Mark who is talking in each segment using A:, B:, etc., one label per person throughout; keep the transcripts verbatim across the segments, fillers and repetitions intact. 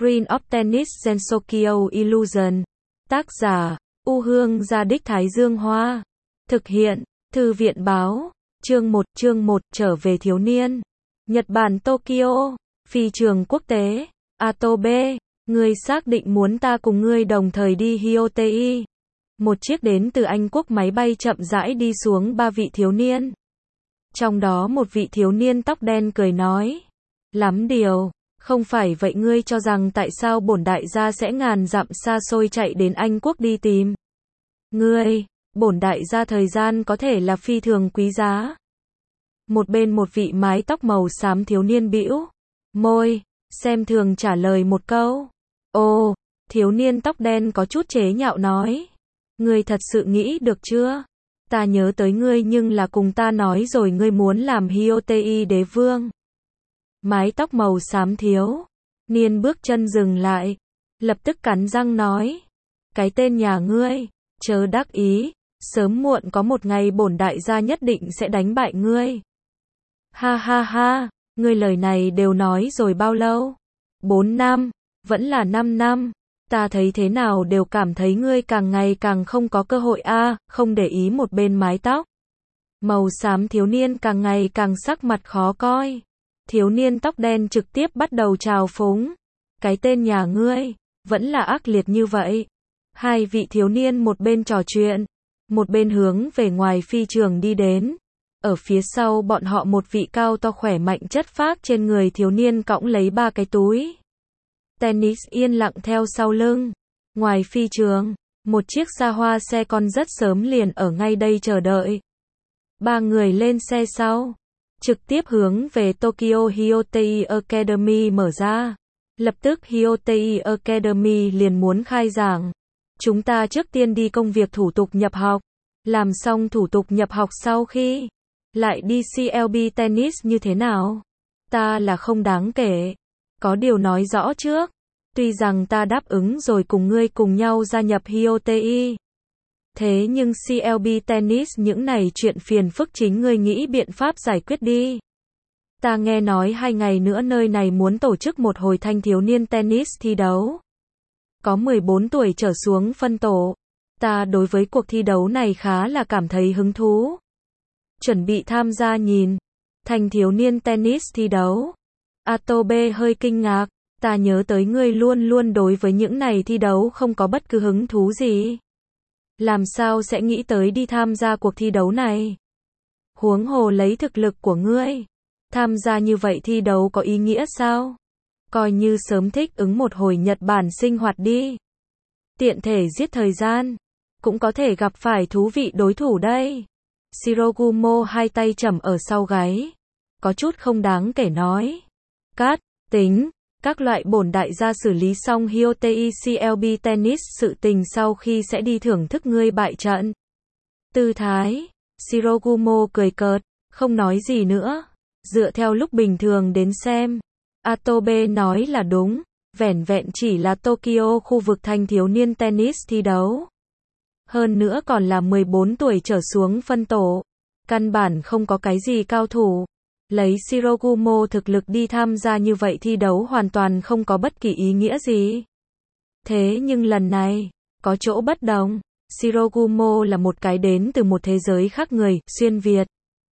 A: Screen of Tennis Gensokyo Illusion. Tác giả, U Hương Gia Đích Thái Dương Hoa. Thực hiện, Thư viện Báo. Chương một, chương một, trở về thiếu niên. Nhật Bản Tokyo, phi trường quốc tế. Atobe, ngươi xác định muốn ta cùng ngươi đồng thời đi Hyotei. Một chiếc đến từ Anh Quốc máy bay chậm rãi đi xuống ba vị thiếu niên. Trong đó một vị thiếu niên tóc đen cười nói. Lắm điều, không phải vậy ngươi cho rằng tại sao bổn đại gia sẽ ngàn dặm xa xôi chạy đến Anh Quốc đi tìm. Ngươi, bổn đại gia thời gian có thể là phi thường quý giá. Một bên một vị mái tóc màu xám thiếu niên bĩu môi, xem thường trả lời một câu. Ồ, thiếu niên tóc đen có chút chế nhạo nói. Ngươi thật sự nghĩ được chưa? Ta nhớ tới ngươi nhưng là cùng ta nói rồi ngươi muốn làm Hyotei đế vương. Mái tóc màu xám thiếu niên bước chân dừng lại, lập tức cắn răng nói. Cái tên nhà ngươi, chớ đắc ý, sớm muộn có một ngày bổn đại gia nhất định sẽ đánh bại ngươi. Ha ha ha, ngươi lời này đều nói rồi bao lâu? Bốn năm, vẫn là năm năm. Ta thấy thế nào đều cảm thấy ngươi càng ngày càng không có cơ hội a. À, không để ý một bên mái tóc màu xám thiếu niên càng ngày càng sắc mặt khó coi. Thiếu niên tóc đen trực tiếp bắt đầu trào phúng. Cái tên nhà ngươi, vẫn là ác liệt như vậy. Hai vị thiếu niên một bên trò chuyện, một bên hướng về ngoài phi trường đi đến. Ở phía sau bọn họ một vị cao to khỏe mạnh chất phác trên người thiếu niên cõng lấy ba cái túi tennis yên lặng theo sau lưng. Ngoài phi trường, một chiếc xa hoa xe con rất sớm liền ở ngay đây chờ đợi. Ba người lên xe sau, trực tiếp hướng về Tokyo Hyotei Academy mở ra. Lập tức Hyotei Academy liền muốn khai giảng. Chúng ta trước tiên đi công việc thủ tục nhập học. Làm xong thủ tục nhập học sau khi lại đi xê lờ bê tennis như thế nào? Ta là không đáng kể. Có điều nói rõ trước. Tuy rằng ta đáp ứng rồi cùng ngươi cùng nhau gia nhập Hyotei. Thế nhưng xê lờ bê tennis những này chuyện phiền phức chính ngươi nghĩ biện pháp giải quyết đi. Ta nghe nói hai ngày nữa nơi này muốn tổ chức một hồi thanh thiếu niên tennis thi đấu. Có mười bốn tuổi trở xuống phân tổ. Ta đối với cuộc thi đấu này khá là cảm thấy hứng thú. Chuẩn bị tham gia nhìn. Thanh thiếu niên tennis thi đấu. Atobe hơi kinh ngạc. Ta nhớ tới ngươi luôn luôn đối với những này thi đấu không có bất cứ hứng thú gì. Làm sao sẽ nghĩ tới đi tham gia cuộc thi đấu này? Huống hồ lấy thực lực của ngươi. Tham gia như vậy thi đấu có ý nghĩa sao? Coi như sớm thích ứng một hồi Nhật Bản sinh hoạt đi. Tiện thể giết thời gian. Cũng có thể gặp phải thú vị đối thủ đây. Shirogumo hai tay chầm ở sau gáy. Có chút không đáng kể nói. Cát, tính. Các loại bổn đại gia xử lý xong Hyotei xê lờ bê tennis sự tình sau khi sẽ đi thưởng thức ngươi bại trận. Tư thái. Shirogumo cười cợt. Không nói gì nữa. Dựa theo lúc bình thường đến xem. Atobe nói là đúng. Vẻn vẹn chỉ là Tokyo khu vực thanh thiếu niên tennis thi đấu. Hơn nữa còn là mười bốn tuổi trở xuống phân tổ. Căn bản không có cái gì cao thủ. Lấy Shirogumo thực lực đi tham gia như vậy thi đấu hoàn toàn không có bất kỳ ý nghĩa gì. Thế nhưng lần này, có chỗ bất đồng. Shirogumo là một cái đến từ một thế giới khác người, xuyên Việt.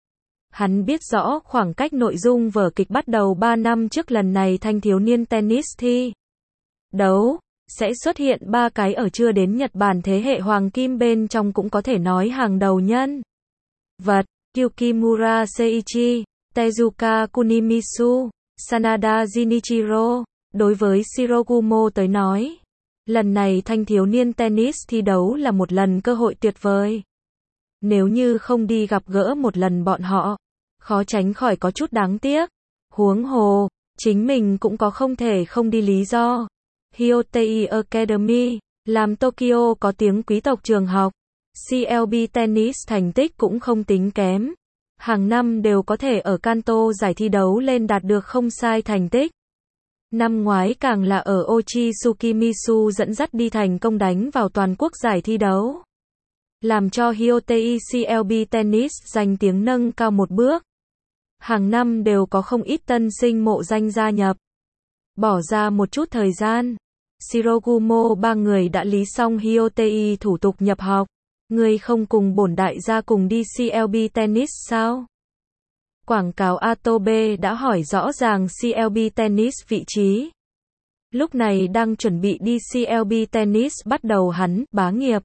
A: Hắn biết rõ khoảng cách nội dung vở kịch bắt đầu ba năm trước lần này thanh thiếu niên tennis thi đấu, sẽ xuất hiện ba cái ở chưa đến Nhật Bản thế hệ hoàng kim bên trong cũng có thể nói hàng đầu nhân vật, Yukimura Seiichi, Tezuka Kunimitsu, Sanada Jinichiro. Đối với Shirogumo tới nói, lần này thanh thiếu niên tennis thi đấu là một lần cơ hội tuyệt vời. Nếu như không đi gặp gỡ một lần bọn họ, khó tránh khỏi có chút đáng tiếc. Huống hồ, chính mình cũng có không thể không đi lý do. Hyotei Academy, làm Tokyo có tiếng quý tộc trường học. xê lờ bê tennis thành tích cũng không tính kém. Hàng năm đều có thể ở Kanto giải thi đấu lên đạt được không sai thành tích. Năm ngoái càng là ở Ochi Tsukimisu dẫn dắt đi thành công đánh vào toàn quốc giải thi đấu. Làm cho Hyotei xê lờ bê tennis danh tiếng nâng cao một bước. Hàng năm đều có không ít tân sinh mộ danh gia nhập. Bỏ ra một chút thời gian, Shirogumo ba người đã lý xong Hyotei thủ tục nhập học. Ngươi không cùng bổn đại gia cùng đi xê lờ bê Tennis sao? Quảng cáo Atobe đã hỏi rõ ràng xê lờ bê Tennis vị trí. Lúc này đang chuẩn bị đi xê lờ bê Tennis bắt đầu hắn, bá nghiệp.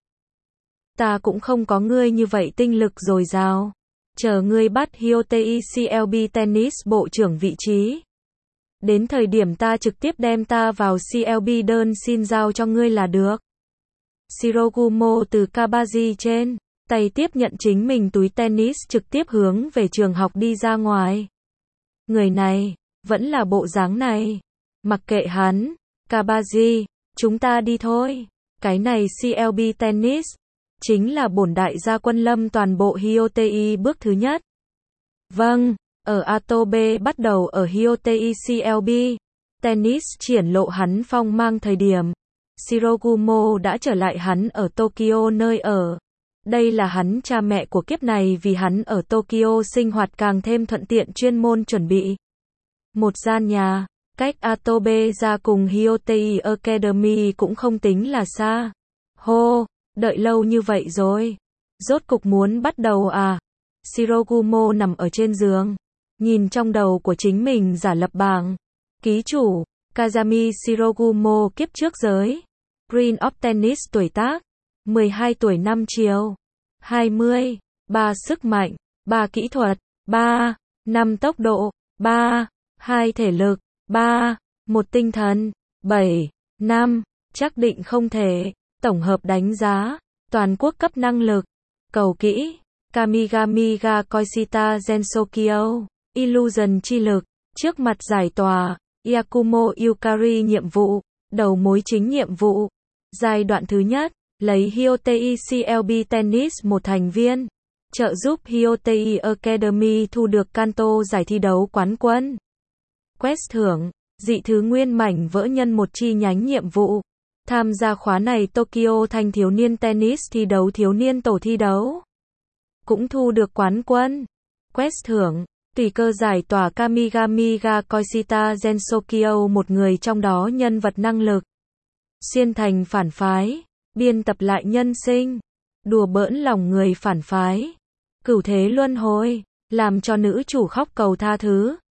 A: Ta cũng không có ngươi như vậy tinh lực dồi dào. Chờ ngươi bắt Hyotei xê lờ bê Tennis bộ trưởng vị trí. Đến thời điểm ta trực tiếp đem ta vào xê lờ bê đơn xin giao cho ngươi là được. Shirogumo từ Kabaji trên, tay tiếp nhận chính mình túi tennis trực tiếp hướng về trường học đi ra ngoài. Người này, vẫn là bộ dáng này. Mặc kệ hắn, Kabaji, chúng ta đi thôi. Cái này xê lờ bê Tennis, chính là bổn đại gia quân lâm toàn bộ Hyotei bước thứ nhất. Vâng, ở Atobe bắt đầu ở Hyotei xê lờ bê Tennis triển lộ hắn phong mang thời điểm. Shirogumo đã trở lại hắn ở Tokyo nơi ở. Đây là hắn cha mẹ của kiếp này vì hắn ở Tokyo sinh hoạt càng thêm thuận tiện chuyên môn chuẩn bị. Một gian nhà, cách Atobe ra cùng Hyotei Academy cũng không tính là xa. Hô, đợi lâu như vậy rồi. Rốt cục muốn bắt đầu à? Shirogumo nằm ở trên giường, nhìn trong đầu của chính mình giả lập bảng. Ký chủ, Kazami Shirogumo kiếp trước giới. Green of Tennis tuổi tác, mười hai tuổi năm chiều, hai mươi, ba sức mạnh, ba kỹ thuật, ba, năm tốc độ, ba, hai thể lực, ba, một tinh thần, bảy, năm, chắc định không thể, tổng hợp đánh giá, toàn quốc cấp năng lực, cầu kỹ, Kamigami ga Koishita Gensokyo, Illusion chi lực, trước mặt giải tỏa, Yakumo Yukari nhiệm vụ, đầu mối chính nhiệm vụ. Giai đoạn thứ nhất, lấy Hyotei xê lờ bê Tennis một thành viên, trợ giúp Hyotei Academy thu được Kanto giải thi đấu quán quân. Quest thưởng, dị thứ nguyên mảnh vỡ nhân một chi nhánh nhiệm vụ. Tham gia khóa này Tokyo thanh thiếu niên tennis thi đấu thiếu niên tổ thi đấu. Cũng thu được quán quân. Quest thưởng, tùy cơ giải tỏa Kamigami ga Koishita Gensokyo một người trong đó nhân vật năng lực. Xuyên thành phản phái, biên tập lại nhân sinh, đùa bỡn lòng người phản phái, cửu thế luân hồi, làm cho nữ chủ khóc cầu tha thứ.